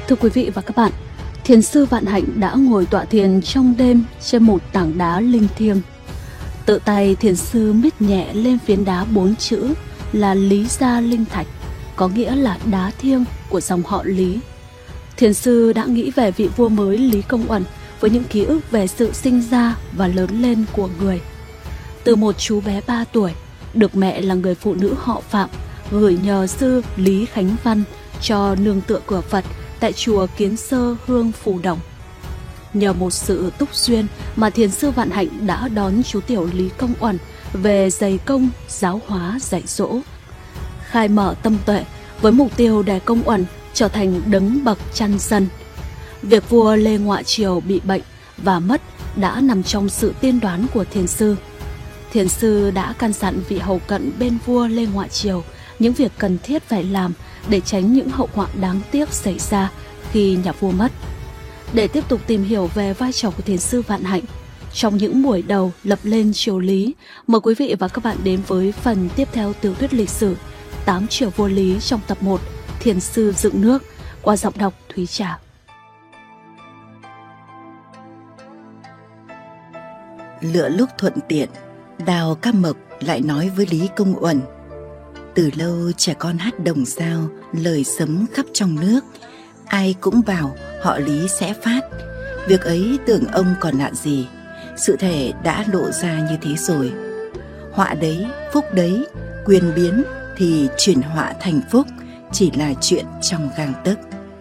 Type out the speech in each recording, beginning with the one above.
Thưa quý vị và các bạn, thiền sư Vạn Hạnh đã ngồi tọa thiền trong đêm trên một tảng đá linh thiêng. Tự tay thiền sư miết nhẹ lên phiến đá 4 chữ là Lý Gia Linh Thạch, có nghĩa là đá thiêng của dòng họ Lý. Thiền sư đã nghĩ về vị vua mới Lý Công Uẩn với những ký ức về sự sinh ra và lớn lên của người. Từ một chú bé 3 tuổi, được mẹ là người phụ nữ họ Phạm gửi nhờ sư Lý Khánh Văn cho nương tựa cửa Phật tại chùa Kiến Sơ Hương Phù Đồng. Nhờ một sự túc duyên mà thiền sư Vạn Hạnh đã đón chú tiểu Lý Công Uẩn về dày công giáo hóa dạy dỗ, khai mở tâm tuệ với mục tiêu để Công Uẩn trở thành đấng bậc chăn dân. Việc vua Lê Ngoại Triều bị bệnh và mất đã nằm trong sự tiên đoán của thiền sư. Thiền sư đã căn dặn vị hầu cận bên vua Lê Ngoại Triều những việc cần thiết phải làm để tránh những hậu họa đáng tiếc xảy ra khi nhà vua mất. Để tiếp tục tìm hiểu về vai trò của thiền sư Vạn Hạnh trong những buổi đầu lập lên triều Lý, mời quý vị và các bạn đến với phần tiếp theo tiểu thuyết lịch sử 8 triều vua Lý trong tập 1 Thiền sư dựng nước qua giọng đọc Thúy Trà. Lựa lúc thuận tiện, Đào Cam Mộc lại nói với Lý Công Uẩn: từ lâu trẻ con hát đồng dao, lời sấm khắp trong nước, ai cũng bảo họ Lý sẽ phát. Việc ấy tưởng ông còn lạ gì, sự thể đã lộ ra như thế rồi. Họa đấy, phúc đấy, quyền biến thì chuyển họa thành phúc chỉ là chuyện trong gang tấc.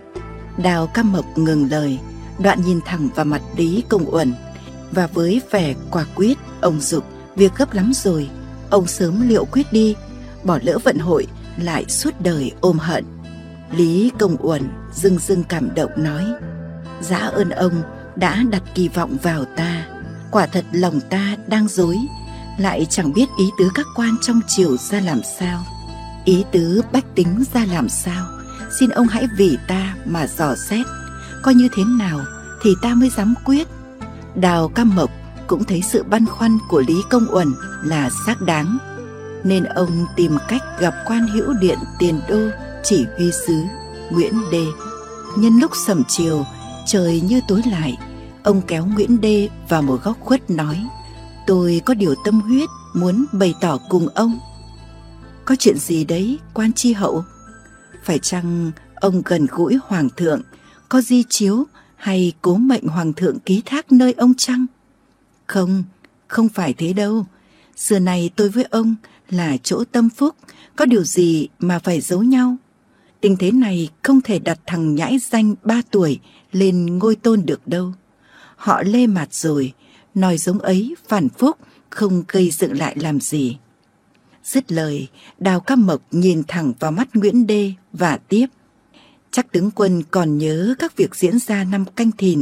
Đào Cam Mộc ngừng lời, đoạn nhìn thẳng vào mặt Lý Công Uẩn, và với vẻ quả quyết ông dục: việc gấp lắm rồi, ông sớm liệu quyết đi, bỏ lỡ vận hội lại suốt đời ôm hận. Lý Công Uẩn dưng dưng cảm động nói: dã ơn ông đã đặt kỳ vọng vào ta, quả thật lòng ta đang rối, lại chẳng biết ý tứ các quan trong triều ra làm sao, ý tứ bách tính ra làm sao. Xin ông hãy vì ta mà dò xét, coi như thế nào thì ta mới dám quyết. Đào Cam Mộc cũng thấy sự băn khoăn của Lý Công Uẩn là xác đáng, nên ông tìm cách gặp quan hữu điện Tiền Đô chỉ huy sứ Nguyễn Đê. Nhân lúc sẩm chiều, trời như tối lại, ông kéo Nguyễn Đê vào một góc khuất nói: tôi có điều tâm huyết muốn bày tỏ cùng ông. Có chuyện gì đấy, quan tri hậu? Phải chăng ông gần gũi hoàng thượng, có di chiếu hay cố mệnh hoàng thượng ký thác nơi ông chăng? Không, không phải thế đâu. Xưa này tôi với ông là chỗ tâm phúc, có điều gì mà phải giấu nhau. Tình thế này không thể đặt thằng nhãi danh 3 tuổi lên ngôi tôn được đâu. Họ Lê mạt rồi, nói giống ấy phản phúc, không gây dựng lại làm gì. Dứt lời, Đào Cam Mộc nhìn thẳng vào mắt Nguyễn Đê và tiếp: chắc tướng quân còn nhớ các việc diễn ra năm Canh Thìn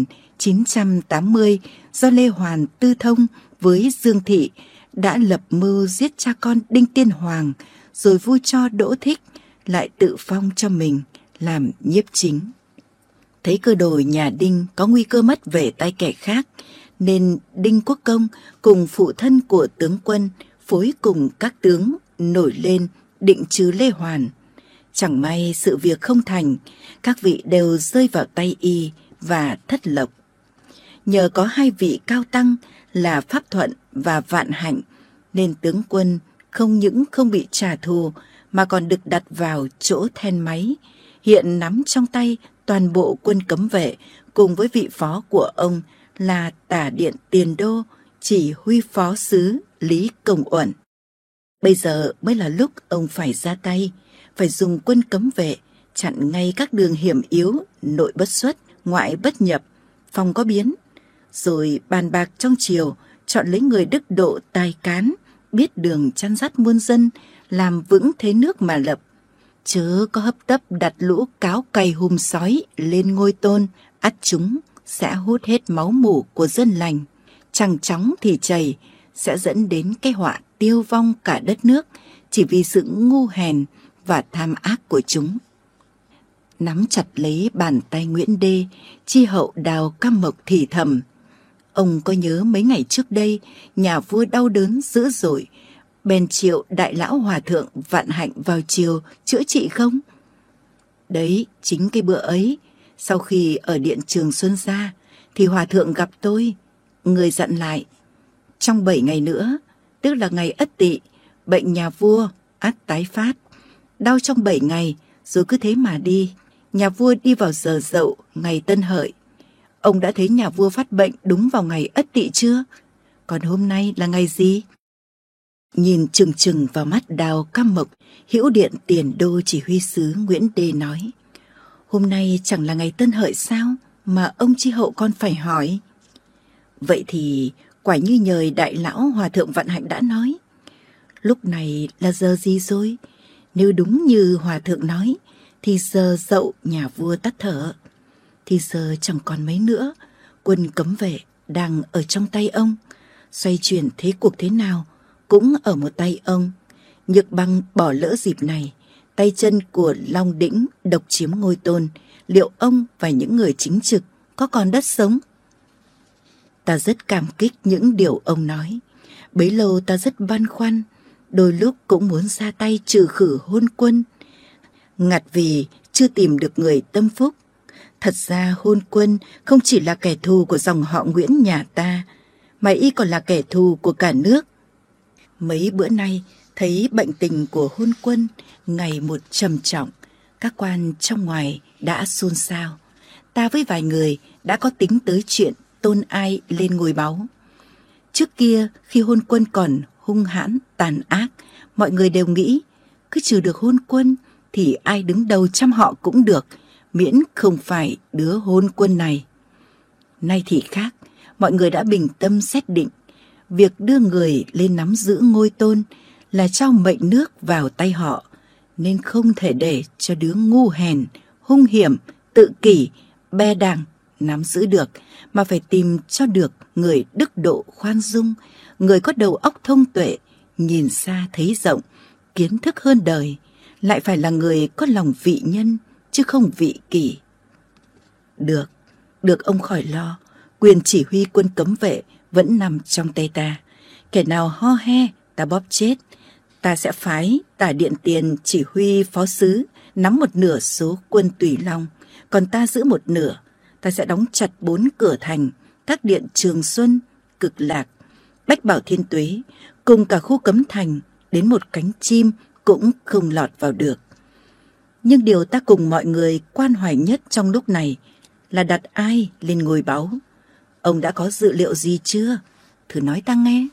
980 do Lê Hoàn tư thông với Dương Thị đã lập mưu giết cha con Đinh Tiên Hoàng, rồi vua cho Đỗ Thích lại tự phong cho mình làm nhiếp chính. Thấy cơ đồ nhà Đinh có nguy cơ mất về tay kẻ khác, nên Đinh Quốc Công cùng phụ thân của tướng quân phối cùng các tướng nổi lên định trừ Lê Hoàn. Chẳng may sự việc không thành, các vị đều rơi vào tay y và thất lộc. Nhờ có hai vị cao tăng là Pháp Thuận và Vạn Hạnh, nên tướng quân không những không bị trả thù mà còn được đặt vào chỗ then máy, hiện nắm trong tay toàn bộ quân cấm vệ cùng với vị phó của ông là Tả Điện Tiền Đô, chỉ huy phó sứ Lý Công Uẩn. Bây giờ mới là lúc ông phải ra tay, phải dùng quân cấm vệ chặn ngay các đường hiểm yếu, nội bất xuất, ngoại bất nhập, phòng có biến, rồi bàn bạc trong triều, chọn lấy người đức độ tài cán, biết đường chăn dắt muôn dân, làm vững thế nước mà lập. Chớ có hấp tấp đặt lũ cáo cày hùm sói lên ngôi tôn, ắt chúng sẽ hút hết máu mủ của dân lành, chẳng chóng thì chảy, sẽ dẫn đến cái họa tiêu vong cả đất nước chỉ vì sự ngu hèn và tham ác của chúng. Nắm chặt lấy bàn tay Nguyễn Đê, tri hậu Đào Cam Mộc thì thầm: ông có nhớ mấy ngày trước đây nhà vua đau đớn dữ dội, bèn triệu đại lão hòa thượng Vạn Hạnh vào triều chữa trị không? Đấy, chính cái bữa ấy, Sau khi ở điện Trường Xuân ra thì hòa thượng gặp tôi. Người dặn lại, trong 7 ngày nữa, tức là ngày Ất Tỵ, bệnh nhà vua ắt tái phát. Đau trong 7 ngày rồi cứ thế mà đi. Nhà vua đi vào giờ Dậu ngày Tân Hợi. Ông đã thấy nhà vua phát bệnh đúng vào ngày Ất Tỵ chưa? Còn hôm nay là ngày gì? Nhìn chừng chừng vào mắt Đào Cam Mộc, Hữu Điện Tiền Đô chỉ huy sứ Nguyễn Đê nói, hôm nay chẳng là ngày Tân Hợi sao mà ông chi hậu con phải hỏi? Vậy thì quả như nhời đại lão hòa thượng Vạn Hạnh đã nói. Lúc này là giờ gì rồi? Nếu đúng như hòa thượng nói thì giờ Dậu nhà vua tắt thở. Thì giờ chẳng còn mấy nữa, quân cấm vệ đang ở trong tay ông. Xoay chuyển thế cuộc thế nào cũng ở một tay ông. Nhược Băng bỏ lỡ dịp này, tay chân của Long Đĩnh độc chiếm ngôi tôn, liệu ông và những người chính trực có còn đất sống? Ta rất cảm kích những điều ông nói. Bấy lâu ta rất băn khoăn, đôi lúc cũng muốn ra tay trừ khử Hôn Quân. Ngặt vì chưa tìm được người tâm phúc. Thật ra Hôn Quân không chỉ là kẻ thù của dòng họ Nguyễn nhà ta, mà y còn là kẻ thù của cả nước. Mấy bữa nay thấy bệnh tình của Hôn Quân ngày một trầm trọng, các quan trong ngoài đã xôn xao. Ta với vài người đã có tính tới chuyện tôn ai lên ngôi báu. Trước kia khi Hôn Quân còn hung hãn tàn ác, mọi người đều nghĩ cứ trừ được Hôn Quân thì ai đứng đầu trăm họ cũng được, miễn không phải đứa Hôn Quân này. Nay thì khác, mọi người đã bình tâm xét định, việc đưa người lên nắm giữ ngôi tôn là trao mệnh nước vào tay họ, nên không thể để cho đứa ngu hèn, hung hiểm, tự kỷ, bè đảng nắm giữ được, mà phải tìm cho được người đức độ khoan dung, người có đầu óc thông tuệ, nhìn xa thấy rộng, kiến thức hơn đời, lại phải là người có lòng vị nhân chứ không vị kỷ. Được ông khỏi lo, quyền chỉ huy quân cấm vệ vẫn nằm trong tay ta. Kẻ nào ho he ta bóp chết. Ta sẽ phái Tả Điện Tiền chỉ huy phó sứ nắm một nửa số quân Tùy Long, còn ta giữ một nửa. Ta sẽ đóng chặt 4 cửa thành, các điện Trường Xuân, Cực Lạc, Bách Bảo Thiên Tuế, cùng cả khu cấm thành, đến một cánh chim cũng không lọt vào được. Nhưng điều ta cùng mọi người quan hoài nhất trong lúc này là đặt ai lên ngôi báu. Ông đã có dự liệu gì chưa? Thử nói ta nghe.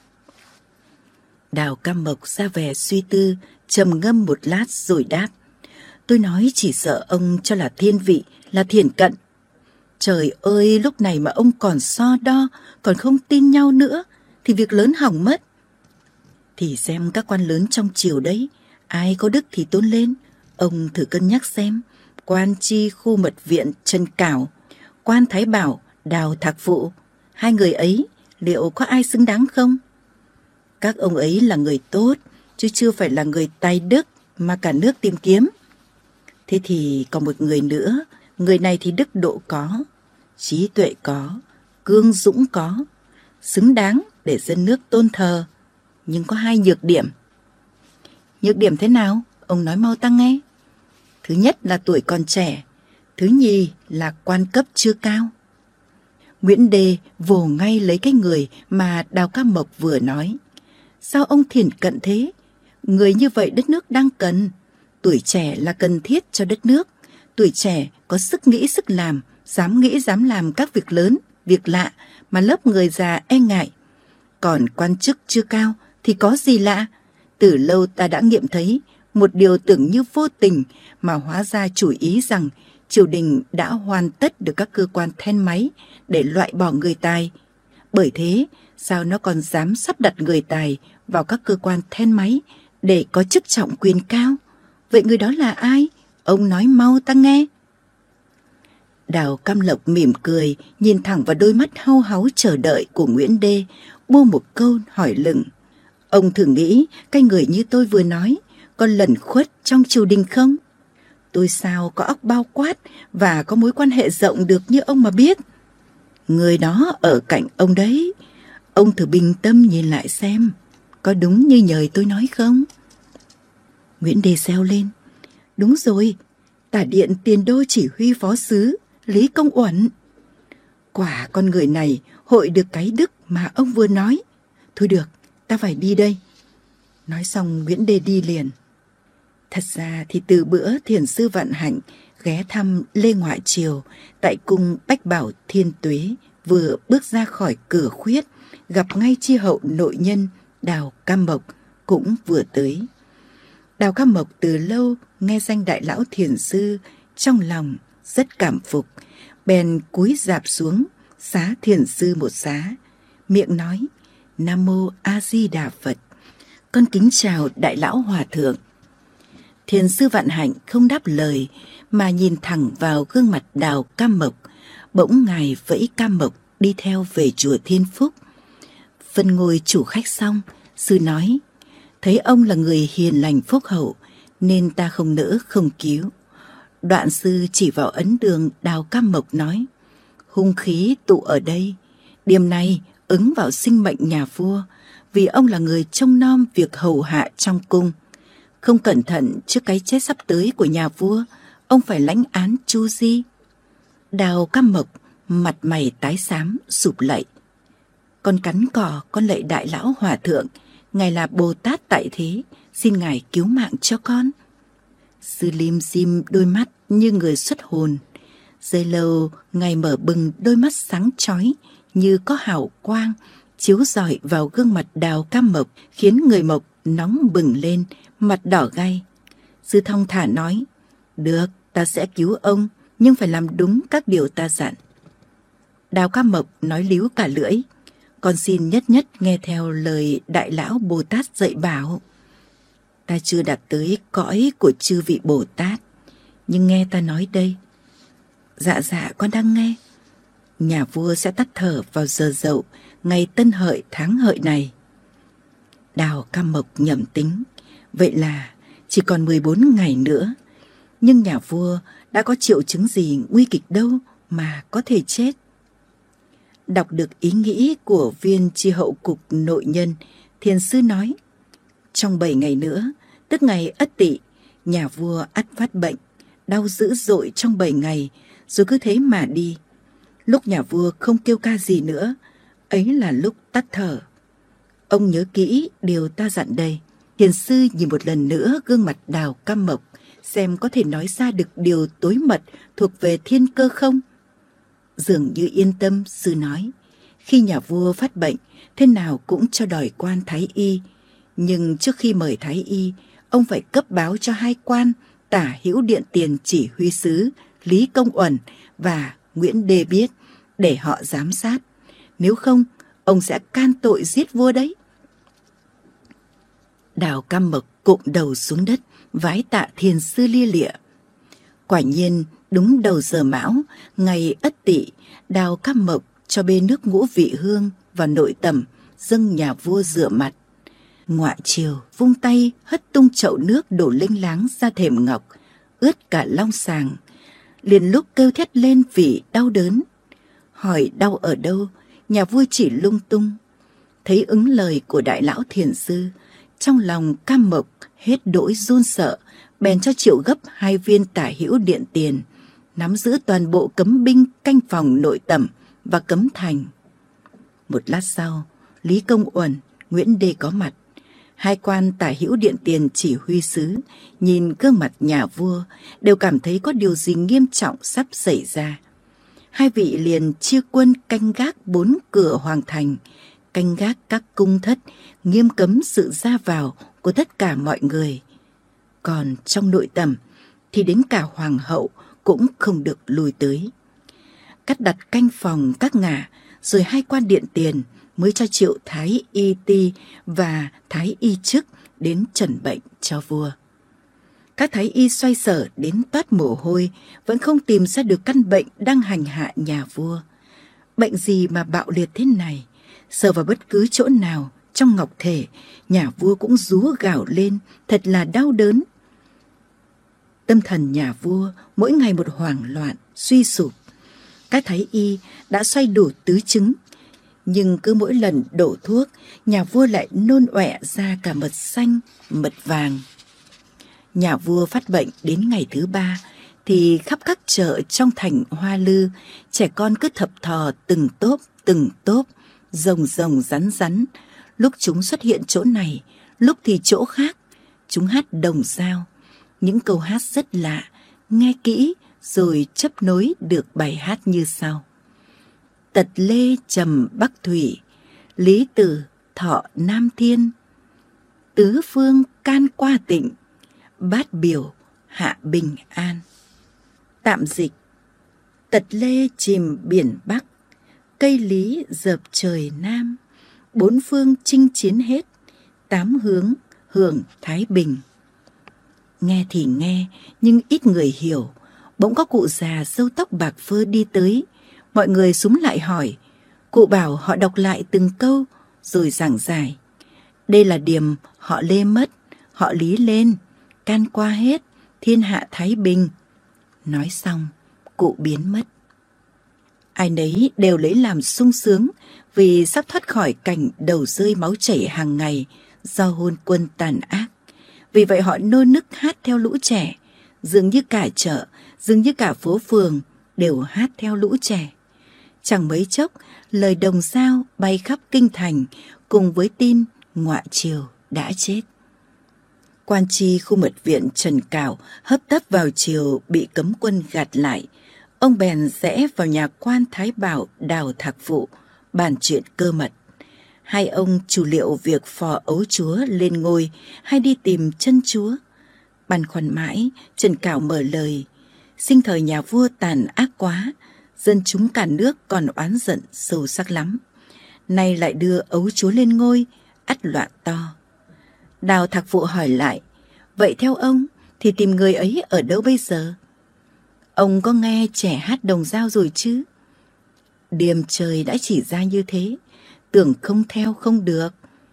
Đào Cam Mộc ra vẻ suy tư, trầm ngâm một lát rồi đáp. Tôi nói chỉ sợ ông cho là thiên vị, là thiển cận. Trời ơi, lúc này mà ông còn so đo, còn không tin nhau nữa, thì việc lớn hỏng mất. Thì xem các quan lớn trong triều đấy, ai có đức thì tôn lên. Ông thử cân nhắc xem, quan tri khu mật viện Trần Cảo, quan Thái Bảo Đào Thạc Phụ, hai người ấy liệu có ai xứng đáng không? Các ông ấy là người tốt, chứ chưa phải là người tài đức mà cả nước tìm kiếm. Thế thì còn một người nữa, người này thì đức độ có, trí tuệ có, cương dũng có, xứng đáng để dân nước tôn thờ, nhưng có 2 nhược điểm. Nhược điểm thế nào? Ông nói mau ta nghe. Thứ nhất là tuổi còn trẻ, thứ nhì là quan cấp chưa cao. Nguyễn Đê vồ ngay lấy cái người mà Đào Cam Mộc vừa nói. Sao ông thiển cận thế? Người như vậy đất nước đang cần. Tuổi trẻ là cần thiết cho đất nước. Tuổi trẻ có sức nghĩ sức làm, dám nghĩ dám làm các việc lớn, việc lạ mà lớp người già e ngại. Còn quan chức chưa cao thì có gì lạ? Từ lâu ta đã nghiệm thấy một điều tưởng như vô tình mà hóa ra chủ ý rằng triều đình đã hoàn tất được các cơ quan then máy để loại bỏ người tài. Bởi thế, sao nó còn dám sắp đặt người tài vào các cơ quan then máy để có chức trọng quyền cao? Vậy người đó là ai? Ông nói mau ta nghe. Đào Cam Lộc mỉm cười, nhìn thẳng vào đôi mắt hau háu chờ đợi của Nguyễn Đê, buông một câu hỏi lửng. Ông thử nghĩ cái người như tôi vừa nói có lẩn khuất trong triều đình không? Tôi sao có óc bao quát và có mối quan hệ rộng được như ông mà biết. Người đó ở cạnh ông đấy. Ông thử bình tâm nhìn lại xem, có đúng như nhời tôi nói không? Nguyễn Đê reo lên. Đúng rồi, Tả Điện Tiền Đô chỉ huy phó sứ Lý Công Uẩn. Quả con người này hội được cái đức mà ông vừa nói. Thôi được, ta phải đi đây. Nói xong Nguyễn Đê đi liền. Thật ra thì từ bữa thiền sư Vạn Hạnh ghé thăm Lê Ngoại Triều tại cung Bách Bảo Thiên Tuế, vừa bước ra khỏi cửa khuyết, gặp ngay chi hậu nội nhân Đào Cam Mộc cũng vừa tới. Đào Cam Mộc từ lâu nghe danh đại lão thiền sư, trong lòng rất cảm phục, bèn cúi rạp xuống xá thiền sư một xá, miệng nói: Nam mô A Di Đà Phật, con kính chào đại lão hòa thượng. Thiền sư Vạn Hạnh không đáp lời mà nhìn thẳng vào gương mặt Đào Cam Mộc. Bỗng ngài vẫy Cam Mộc đi theo về chùa Thiên Phúc. Phân ngôi chủ khách xong, sư nói: thấy ông là người hiền lành phúc hậu nên ta không nỡ không cứu. Đoạn sư chỉ vào ấn đường Đào Cam Mộc nói: hung khí tụ ở đây, điểm này ứng vào sinh mệnh nhà vua, vì ông là người trông nom việc hầu hạ trong cung. Không cẩn thận trước cái chết sắp tới của nhà vua, ông phải lãnh án chu di. Đào Cam Mộc mặt mày tái xám sụp lạy: con cắn cỏ, con lạy đại lão hòa thượng, ngài là Bồ Tát tại thế, xin ngài cứu mạng cho con. Sư lim dim đôi mắt như người xuất hồn. Giây lâu ngài mở bừng đôi mắt sáng chói như có hào quang chiếu rọi vào gương mặt Đào Cam Mộc, khiến người Mộc nóng bừng lên, mặt đỏ gay. Sư thong thả nói: được, ta sẽ cứu ông, nhưng phải làm đúng các điều ta dặn. Đào Cam Mộc nói líu cả lưỡi: con xin nhất nhất nghe theo lời đại lão Bồ Tát dạy bảo. Ta chưa đạt tới cõi của chư vị Bồ Tát, nhưng nghe ta nói đây. Dạ dạ, con đang nghe. Nhà vua sẽ tắt thở vào giờ dậu ngày Tân Hợi tháng Hợi này. Đào Cam Mộc nhẩm tính, vậy là chỉ còn 14 ngày nữa. Nhưng nhà vua đã có triệu chứng gì nguy kịch đâu mà có thể chết. Đọc được ý nghĩ của viên chi hậu cục nội nhân, thiền sư nói: trong 7 ngày nữa, tức ngày Ất Tỵ, nhà vua ắt phát bệnh, đau dữ dội trong 7 ngày, rồi cứ thế mà đi. Lúc nhà vua không kêu ca gì nữa, ấy là lúc tắt thở. Ông nhớ kỹ điều ta dặn đây. Thiền sư nhìn một lần nữa gương mặt Đào Cam Mộc, xem có thể nói ra được điều tối mật thuộc về thiên cơ không. Dường như yên tâm, sư nói: khi nhà vua phát bệnh, thế nào cũng cho đòi quan thái y. Nhưng trước khi mời thái y, ông phải cấp báo cho 2 quan Tả Hữu Điện Tiền Chỉ Huy Sứ Lý Công Uẩn và Nguyễn Đê biết, để họ giám sát. Nếu không, ông sẽ can tội giết vua đấy. Đào Cam Mộc cụm đầu xuống đất, vái tạ thiền sư lia lịa. Quả nhiên, đúng đầu giờ mão, ngày Ất Tỵ, Đào Cam Mộc cho bê nước ngũ vị hương vào nội tẩm, dâng nhà vua rửa mặt. Ngoại triều vung tay hất tung chậu nước đổ lênh láng ra thềm ngọc, ướt cả long sàng. Liền lúc kêu thét lên vì đau đớn. Hỏi đau ở đâu, nhà vua chỉ lung tung. Thấy ứng lời của đại lão thiền sư, trong lòng Cam Mộc hết đỗi run sợ, bèn cho triệu gấp 2 viên Tả Hữu Điện Tiền, nắm giữ toàn bộ cấm binh canh phòng nội tẩm và cấm thành. Một lát sau, Lý Công Uẩn, Nguyễn Đê có mặt. 2 quan Tả Hữu Điện Tiền Chỉ Huy Sứ nhìn gương mặt nhà vua đều cảm thấy có điều gì nghiêm trọng sắp xảy ra. 2 vị liền chia quân canh gác 4 cửa hoàng thành, canh gác các cung thất, nghiêm cấm sự ra vào của tất cả mọi người. Còn trong nội tẩm thì đến cả hoàng hậu cũng không được lùi tới. Cắt đặt canh phòng các ngả, rồi 2 quan điện tiền mới cho triệu thái y ti và thái y chức đến chẩn bệnh cho vua. Các thái y xoay sở đến toát mồ hôi, vẫn không tìm ra được căn bệnh đang hành hạ nhà vua. Bệnh gì mà bạo liệt thế này? Sờ vào bất cứ chỗ nào trong ngọc thể, nhà vua cũng rú gào lên, thật là đau đớn. Tâm thần nhà vua mỗi ngày một hoảng loạn, suy sụp. Các thái y đã xoay đủ tứ chứng, nhưng cứ mỗi lần đổ thuốc, nhà vua lại nôn ọe ra cả mật xanh, mật vàng. Nhà vua phát bệnh đến ngày thứ 3 thì khắp các chợ trong thành Hoa Lư, trẻ con cứ thập thò từng tốp, rồng rắn rắn. Lúc chúng xuất hiện chỗ này, lúc thì chỗ khác. Chúng hát đồng dao, những câu hát rất lạ, nghe kỹ rồi chấp nối được bài hát như sau. Tật Lê trầm Bắc Thủy, Lý Tử thọ Nam Thiên, tứ phương can qua tịnh, bát biểu hạ bình an. Tạm dịch: Tật Lê chìm biển Bắc, cây lý dợp trời Nam, bốn phương chinh chiến hết, tám hướng hưởng thái bình. Nghe thì nghe, nhưng ít người hiểu. Bỗng có cụ già râu tóc bạc phơ đi tới. Mọi người xúm lại hỏi. Cụ bảo họ đọc lại từng câu rồi giảng giải. Đây là điểm họ Lê mất, họ Lý lên, can qua hết, thiên hạ thái bình. Nói xong, cụ biến mất. Ai nấy đều lấy làm sung sướng vì sắp thoát khỏi cảnh đầu rơi máu chảy hàng ngày do hôn quân tàn ác. Vì vậy họ nô nức hát theo lũ trẻ, dường như cả chợ, dường như cả phố phường đều hát theo lũ trẻ. Chẳng mấy chốc, lời đồng dao bay khắp kinh thành cùng với tin Ngoại Triều đã chết. Quan tri khu mật viện Trần Cảo hấp tấp vào triều bị cấm quân gạt lại. Ông bèn rẽ vào nhà quan Thái Bảo Đào Thạc Phụ bàn chuyện cơ mật. Hai ông chủ liệu việc phò ấu chúa lên ngôi hay đi tìm chân chúa. Băn khoăn mãi, Trần Cảo mở lời. Sinh thời nhà vua tàn ác quá, dân chúng cả nước còn oán giận sâu sắc lắm. Nay lại đưa ấu chúa lên ngôi, ắt loạn to. Đào Thạc Phụ hỏi lại, vậy theo ông thì tìm người ấy ở đâu bây giờ? Ông có nghe trẻ hát đồng dao rồi chứ? Điềm trời đã chỉ ra như thế, tưởng không theo không được.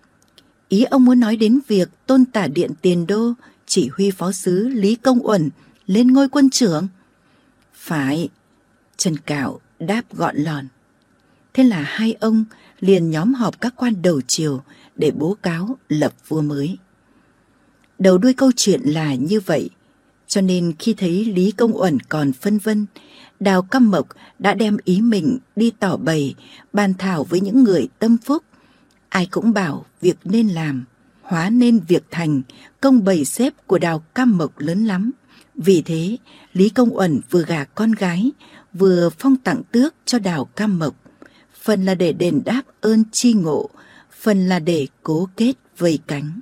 Ý ông muốn nói đến việc Tôn Tả Điện Tiền Đô chỉ huy phó sứ Lý Công Uẩn lên ngôi quân trưởng? Phải, Trần Cảo đáp gọn lòn. Thế là hai ông liền nhóm họp các quan đầu triều để bố cáo lập vua mới. Đầu đuôi câu chuyện là như vậy, cho nên khi thấy Lý Công Uẩn còn phân vân, Đào Căm Mộc đã đem ý mình đi tỏ bày, bàn thảo với những người tâm phúc. Ai cũng bảo việc nên làm, hóa nên việc thành, công bày xếp của Đào Căm Mộc lớn lắm. Vì thế, Lý Công Uẩn vừa gả con gái, vừa phong tặng tước cho Đào Căm Mộc. Phần là để đền đáp ơn tri ngộ, phần là để cố kết vây cánh.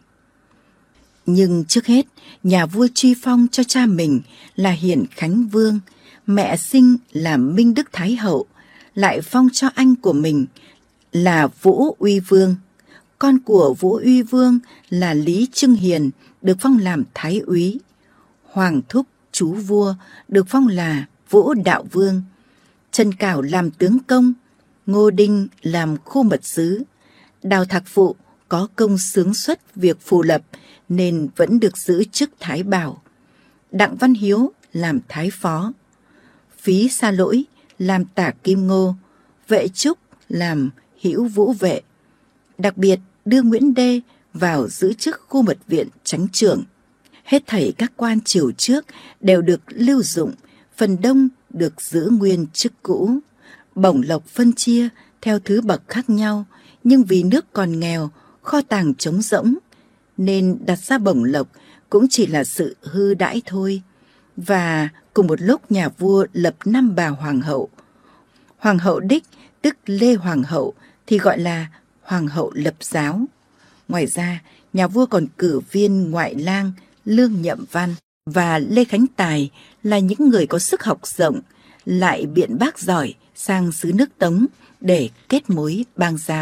Nhưng trước hết, nhà vua truy phong cho cha mình là Hiển Khánh Vương, mẹ sinh là Minh Đức Thái Hậu, lại phong cho anh của mình là Vũ Uy Vương. Con của Vũ Uy Vương là Lý Trưng Hiền được phong làm Thái Úy. Hoàng thúc chú vua được phong là Vũ Đạo Vương. Trần Cảo làm tướng công, Ngô Đinh làm khu mật sứ. Đào Thạc Phụ có công xướng xuất việc phù lập nên vẫn được giữ chức Thái Bảo. Đặng Văn Hiếu làm Thái Phó. Phí Sa Lỗi làm Tả Kim Ngô. Vệ Trúc làm Hữu Vũ Vệ. Đặc biệt đưa Nguyễn Đê vào giữ chức khu mật viện chánh trưởng. Hết thảy các quan triều trước đều được lưu dụng, phần đông được giữ nguyên chức cũ. Bổng lộc phân chia theo thứ bậc khác nhau, nhưng vì nước còn nghèo, kho tàng trống rỗng, nên đặt ra bổng lộc cũng chỉ là sự hư đãi thôi. Và cùng một lúc nhà vua lập 5 bà hoàng hậu. Hoàng hậu đích, tức Lê Hoàng hậu, thì gọi là Hoàng hậu lập giáo. Ngoài ra, nhà vua còn cử viên ngoại lang Lương Nhậm Văn và Lê Khánh Tài là những người có sức học rộng, lại biện bác giỏi sang xứ nước Tống để kết mối bang giao.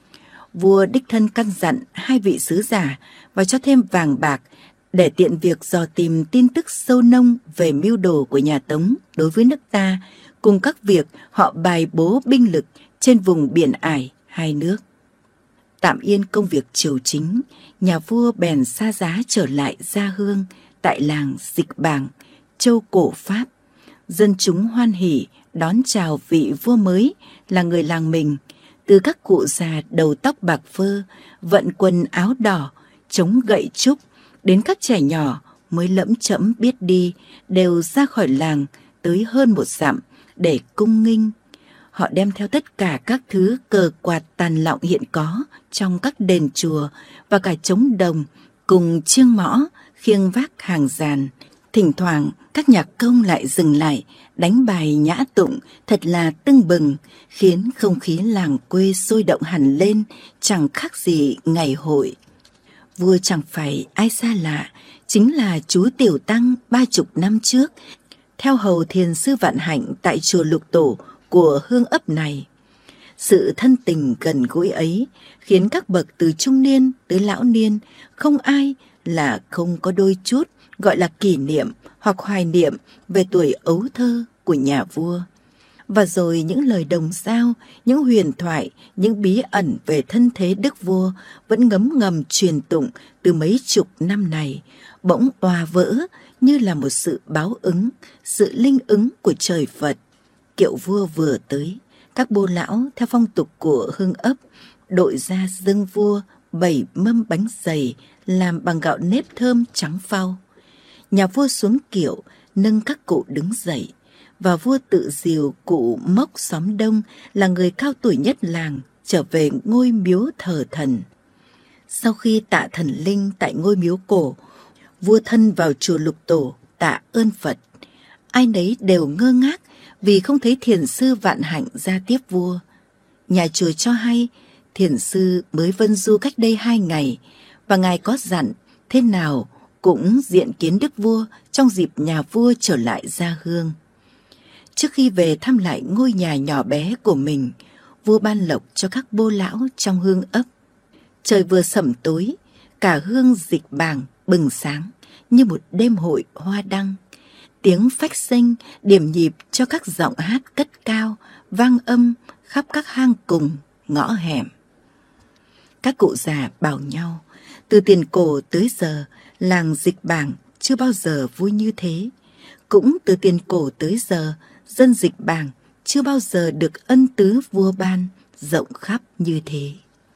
Vua đích thân căn dặn 2 vị sứ giả và cho thêm vàng bạc để tiện việc dò tìm tin tức sâu nông về mưu đồ của nhà Tống đối với nước ta, cùng các việc họ bài bố binh lực trên vùng biển ải hai nước. Tạm yên công việc triều chính, nhà vua bèn xa giá trở lại gia hương tại làng Dịch Bảng, châu Cổ Pháp. Dân chúng hoan hỉ đón chào vị vua mới là người làng mình, từ các cụ già đầu tóc bạc phơ, vận quần áo đỏ, chống gậy trúc, đến các trẻ nhỏ mới lẫm chẫm biết đi đều ra khỏi làng tới hơn 1 dặm để cung nghinh. Họ đem theo tất cả các thứ cờ quạt tàn lọng hiện có trong các đền chùa và cả trống đồng cùng chiêng mõ khiêng vác hàng dàn. Thỉnh thoảng các nhạc công lại dừng lại đánh bài nhã tụng thật là tưng bừng, khiến không khí làng quê sôi động hẳn lên, chẳng khác gì ngày hội. Vua chẳng phải ai xa lạ, chính là chú Tiểu Tăng 30 năm trước, theo hầu thiền sư Vạn Hạnh tại chùa Lục Tổ của hương ấp này. Sự thân tình gần gũi ấy khiến các bậc từ trung niên tới lão niên không ai là không có đôi chút gọi là kỷ niệm hoặc hoài niệm về tuổi ấu thơ của nhà vua. Và rồi những lời đồng dao, những huyền thoại, những bí ẩn về thân thế đức vua vẫn ngấm ngầm truyền tụng từ mấy chục năm này, bỗng òa vỡ như là một sự báo ứng, sự linh ứng của trời Phật. Kiệu vua vừa tới, các bô lão theo phong tục của hương ấp đội ra dâng vua 7 mâm bánh dày làm bằng gạo nếp thơm trắng phau. Nhà vua xuống kiệu nâng các cụ đứng dậy, và vua tự dìu cụ Mốc xóm Đông là người cao tuổi nhất làng trở về ngôi miếu thờ thần. Sau khi tạ thần linh tại ngôi miếu cổ, vua thân vào chùa Lục Tổ tạ ơn Phật. Ai nấy đều ngơ ngác vì không thấy thiền sư Vạn Hạnh ra tiếp vua. Nhà chùa cho hay thiền sư mới vân du cách đây 2 ngày, và ngài có dặn thế nào cũng diện kiến đức vua trong dịp nhà vua trở lại gia hương. Trước khi về thăm lại ngôi nhà nhỏ bé của mình, vua ban lộc cho các bô lão trong hương ấp. Trời vừa sẩm tối, cả hương dịch bàng bừng sáng như một đêm hội hoa đăng. Tiếng phách sinh điểm nhịp cho các giọng hát cất cao, vang âm khắp các hang cùng, ngõ hẻm. Các cụ già bảo nhau, từ tiền cổ tới giờ, làng Dịch Bàng chưa bao giờ vui như thế. Cũng từ tiền cổ tới giờ, dân Dịch Bàng chưa bao giờ được ân tứ vua ban rộng khắp như thế.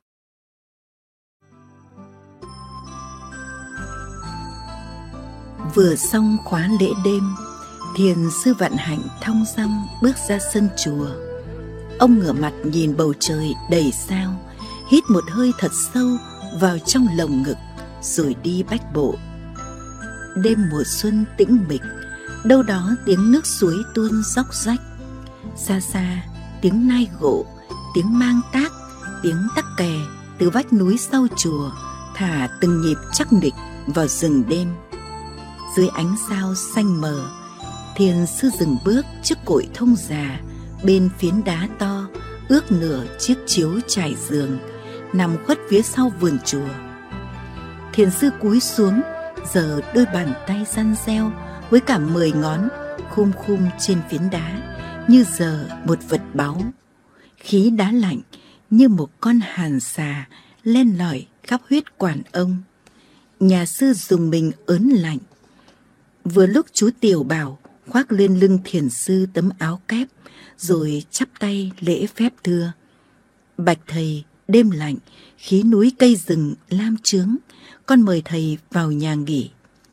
Vừa xong khóa lễ đêm, thiền sư Vạn Hạnh thong dong bước ra sân chùa. Ông ngửa mặt nhìn bầu trời đầy sao, hít một hơi thật sâu vào trong lồng ngực, rồi đi bách bộ. Đêm mùa xuân tĩnh mịch, đâu đó tiếng nước suối tuôn róc rách. Xa xa tiếng nai gỗ, tiếng mang tác, tiếng tắc kè từ vách núi sau chùa thả từng nhịp chắc nịch vào rừng đêm. Dưới ánh sao xanh mờ, thiền sư dừng bước trước cội thông già bên phiến đá to ước nửa chiếc chiếu trải giường nằm khuất phía sau vườn chùa. Thiền sư cúi xuống, giở đôi bàn tay răn reo với cả 10 ngón khum khum trên phiến đá như giở một vật báu. Khí đá lạnh như một con hàn xà len lỏi khắp huyết quản ông. Nhà sư dùng mình ớn lạnh. Vừa lúc chú Tiểu Bảo khoác lên lưng thiền sư tấm áo kép, rồi chắp tay lễ phép thưa: "Bạch thầy, đêm lạnh, khí núi cây rừng lam chướng, con mời thầy vào nhà nghỉ."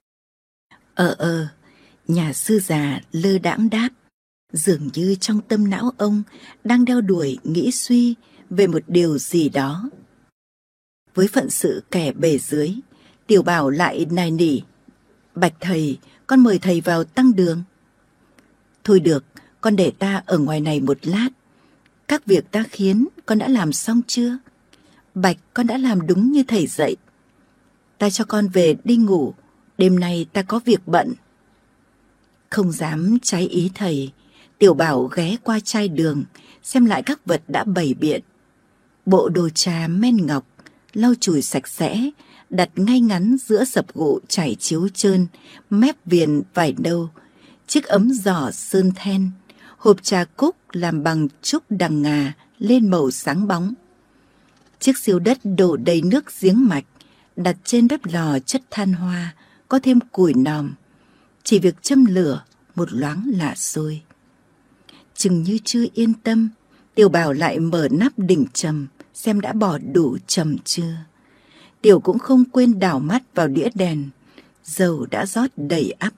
Nhà sư già lơ đãng đáp, dường như trong tâm não ông đang đeo đuổi nghĩ suy về một điều gì đó. Với phận sự kẻ bề dưới, Tiểu Bảo lại nài nỉ: "Bạch thầy, con mời thầy vào tăng đường." "Thôi được, con để ta ở ngoài này một lát. Các việc ta khiến con đã làm xong chưa?" "Bạch, con đã làm đúng như thầy dạy." "Ta cho con về đi ngủ, đêm nay ta có việc bận." Không dám trái ý thầy, Tiểu Bảo ghé qua chai đường xem lại các vật đã bày biện. Bộ đồ trà men ngọc lau chùi sạch sẽ, đặt ngay ngắn giữa sập gỗ trải chiếu trơn, mép viền vải nâu, chiếc ấm giỏ sơn then, hộp trà cúc làm bằng trúc đằng ngà lên màu sáng bóng. Chiếc siêu đất đổ đầy nước giếng mạch, đặt trên bếp lò chất than hoa, có thêm củi nòm. Chỉ việc châm lửa một loáng là sôi. Chừng như chưa yên tâm, Tiểu Bảo lại mở nắp đỉnh trầm xem đã bỏ đủ trầm chưa. Tiểu cũng không quên đảo mắt vào đĩa đèn, dầu đã rót đầy ắp.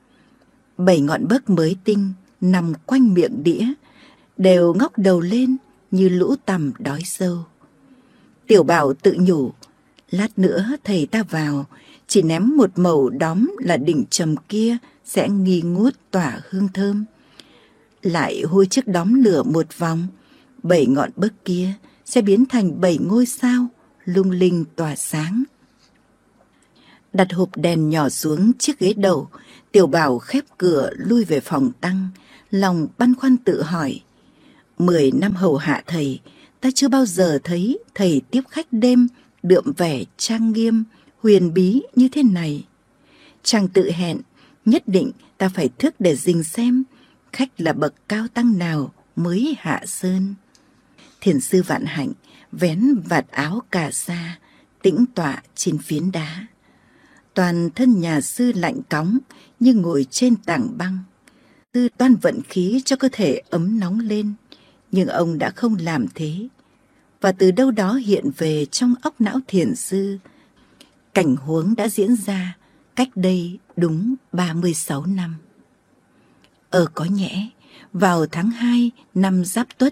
7 ngọn bấc mới tinh nằm quanh miệng đĩa, đều ngóc đầu lên như lũ tằm đói sâu. Tiểu Bảo tự nhủ, lát nữa thầy ta vào, chỉ ném một mẩu đóm là đỉnh trầm kia sẽ nghi ngút tỏa hương thơm. Lại hôi chiếc đóm lửa một vòng, 7 ngọn bấc kia sẽ biến thành 7 ngôi sao lung linh tỏa sáng. Đặt hộp đèn nhỏ xuống chiếc ghế đầu, Tiểu Bảo khép cửa lui về phòng tăng, lòng băn khoăn tự hỏi. 10 năm hầu hạ thầy, ta chưa bao giờ thấy thầy tiếp khách đêm đượm vẻ trang nghiêm, huyền bí như thế này. Chàng tự hẹn, nhất định ta phải thức để rình xem khách là bậc cao tăng nào mới hạ sơn. Thiền sư Vạn Hạnh vén vạt áo cà sa, tĩnh tọa trên phiến đá. Toàn thân nhà sư lạnh cóng như ngồi trên tảng băng. Sư toan vận khí cho cơ thể ấm nóng lên, nhưng ông đã không làm thế. Và từ đâu đó hiện về trong óc não thiền sư cảnh huống đã diễn ra cách đây đúng 36 năm. Có nhẽ, vào tháng 2 năm Giáp Tuất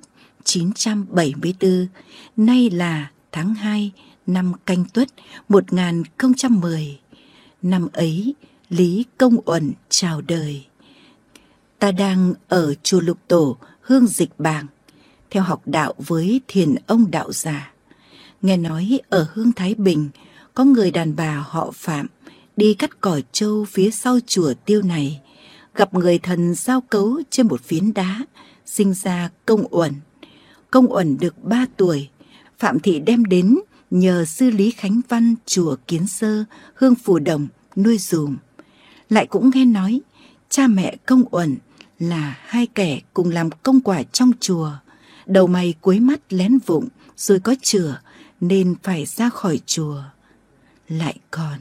974, nay là tháng 2 năm Canh Tuất 1010. Năm ấy, Lý Công Uẩn chào đời. Ta đang ở chùa Lục Tổ, Hương Dịch Bàng, theo học đạo với thiền ông đạo già. Nghe nói ở Hương Thái Bình có người đàn bà họ Phạm đi cắt cỏ trâu phía sau chùa Tiêu này, gặp người thần giao cấu trên một phiến đá, sinh ra Công Uẩn. Công Uẩn được 3 tuổi, Phạm thị đem đến nhờ sư Lý Khánh Văn chùa Kiến Sơ, Hương Phù Đồng nuôi dùm. Lại cũng nghe nói cha mẹ Công Uẩn là hai kẻ cùng làm công quả trong chùa, đầu mày cuối mắt lén vụng rồi có chửa nên phải ra khỏi chùa. Lại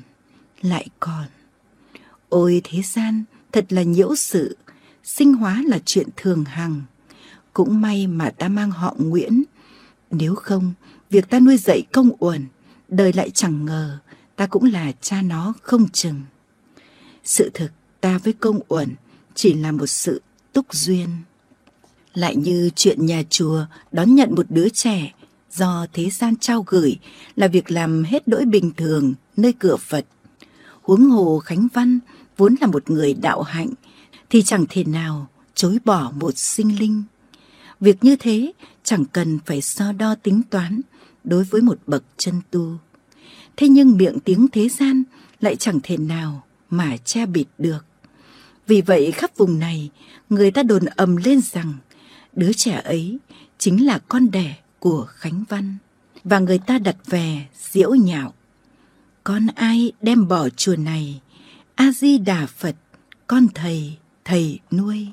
còn, ôi thế gian thật là nhiễu sự, sinh hóa là chuyện thường hằng. Cũng may mà ta mang họ Nguyễn, nếu không việc ta nuôi dạy Công Uẩn, đời lại chẳng ngờ ta cũng là cha nó không chừng. Sự thực ta với Công Uẩn chỉ là một sự túc duyên. Lại như chuyện nhà chùa đón nhận một đứa trẻ do thế gian trao gửi là việc làm hết đỗi bình thường nơi cửa Phật. Huống hồ Khánh Văn vốn là một người đạo hạnh thì chẳng thể nào chối bỏ một sinh linh. Việc như thế chẳng cần phải so đo tính toán đối với một bậc chân tu. Thế nhưng miệng tiếng thế gian lại chẳng thể nào mà che bịt được. Vì vậy khắp vùng này người ta đồn ầm lên rằng đứa trẻ ấy chính là con đẻ của Khánh Văn, và người ta đặt về giễu nhạo. Con ai đem bỏ chùa này, A Di Đà Phật, con thầy, thầy nuôi.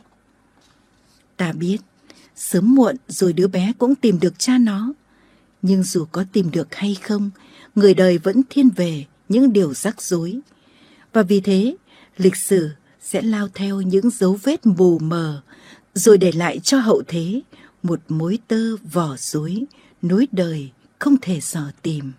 Ta biết sớm muộn rồi đứa bé cũng tìm được cha nó, nhưng dù có tìm được hay không, người đời vẫn thiên về những điều rắc rối. Và vì thế lịch sử sẽ lao theo những dấu vết mù mờ, rồi để lại cho hậu thế một mối tơ vỏ rối, nối đời không thể dò tìm.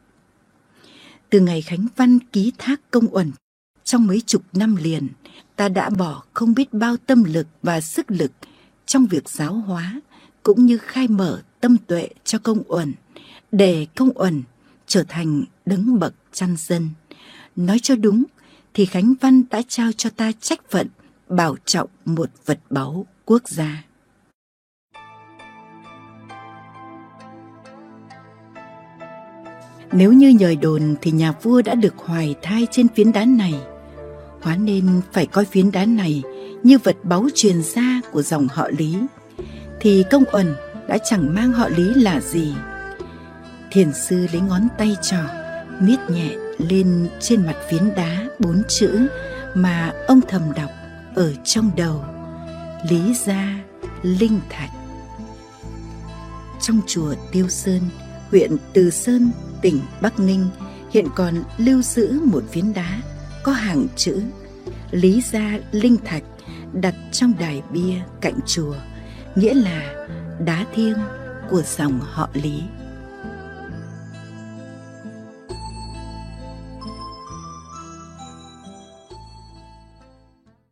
Từ ngày Khánh Văn ký thác Công Uẩn, trong mấy chục năm liền, ta đã bỏ không biết bao tâm lực và sức lực trong việc giáo hóa, cũng như khai mở tâm tuệ cho Công Uẩn, để Công Uẩn trở thành đấng bậc chăn dân. Nói cho đúng thì Khánh Văn đã trao cho ta trách phận bảo trọng một vật báu quốc gia. Nếu như nhời đồn thì nhà vua đã được hoài thai trên phiến đá này, hóa nên phải coi phiến đá này như vật báu truyền gia của dòng họ Lý, thì Công Uẩn đã chẳng mang họ Lý là gì. Thiền sư lấy ngón tay trỏ miết nhẹ lên trên mặt phiến đá 4 chữ mà ông thầm đọc ở trong đầu: Lý Gia Linh Thạch. Trong chùa Tiêu Sơn, huyện Từ Sơn, tỉnh Bắc Ninh, hiện còn lưu giữ một phiến đá có hàng chữ Lý Gia Linh Thạch đặt trong đài bia cạnh chùa, nghĩa là đá thiêng của dòng họ Lý.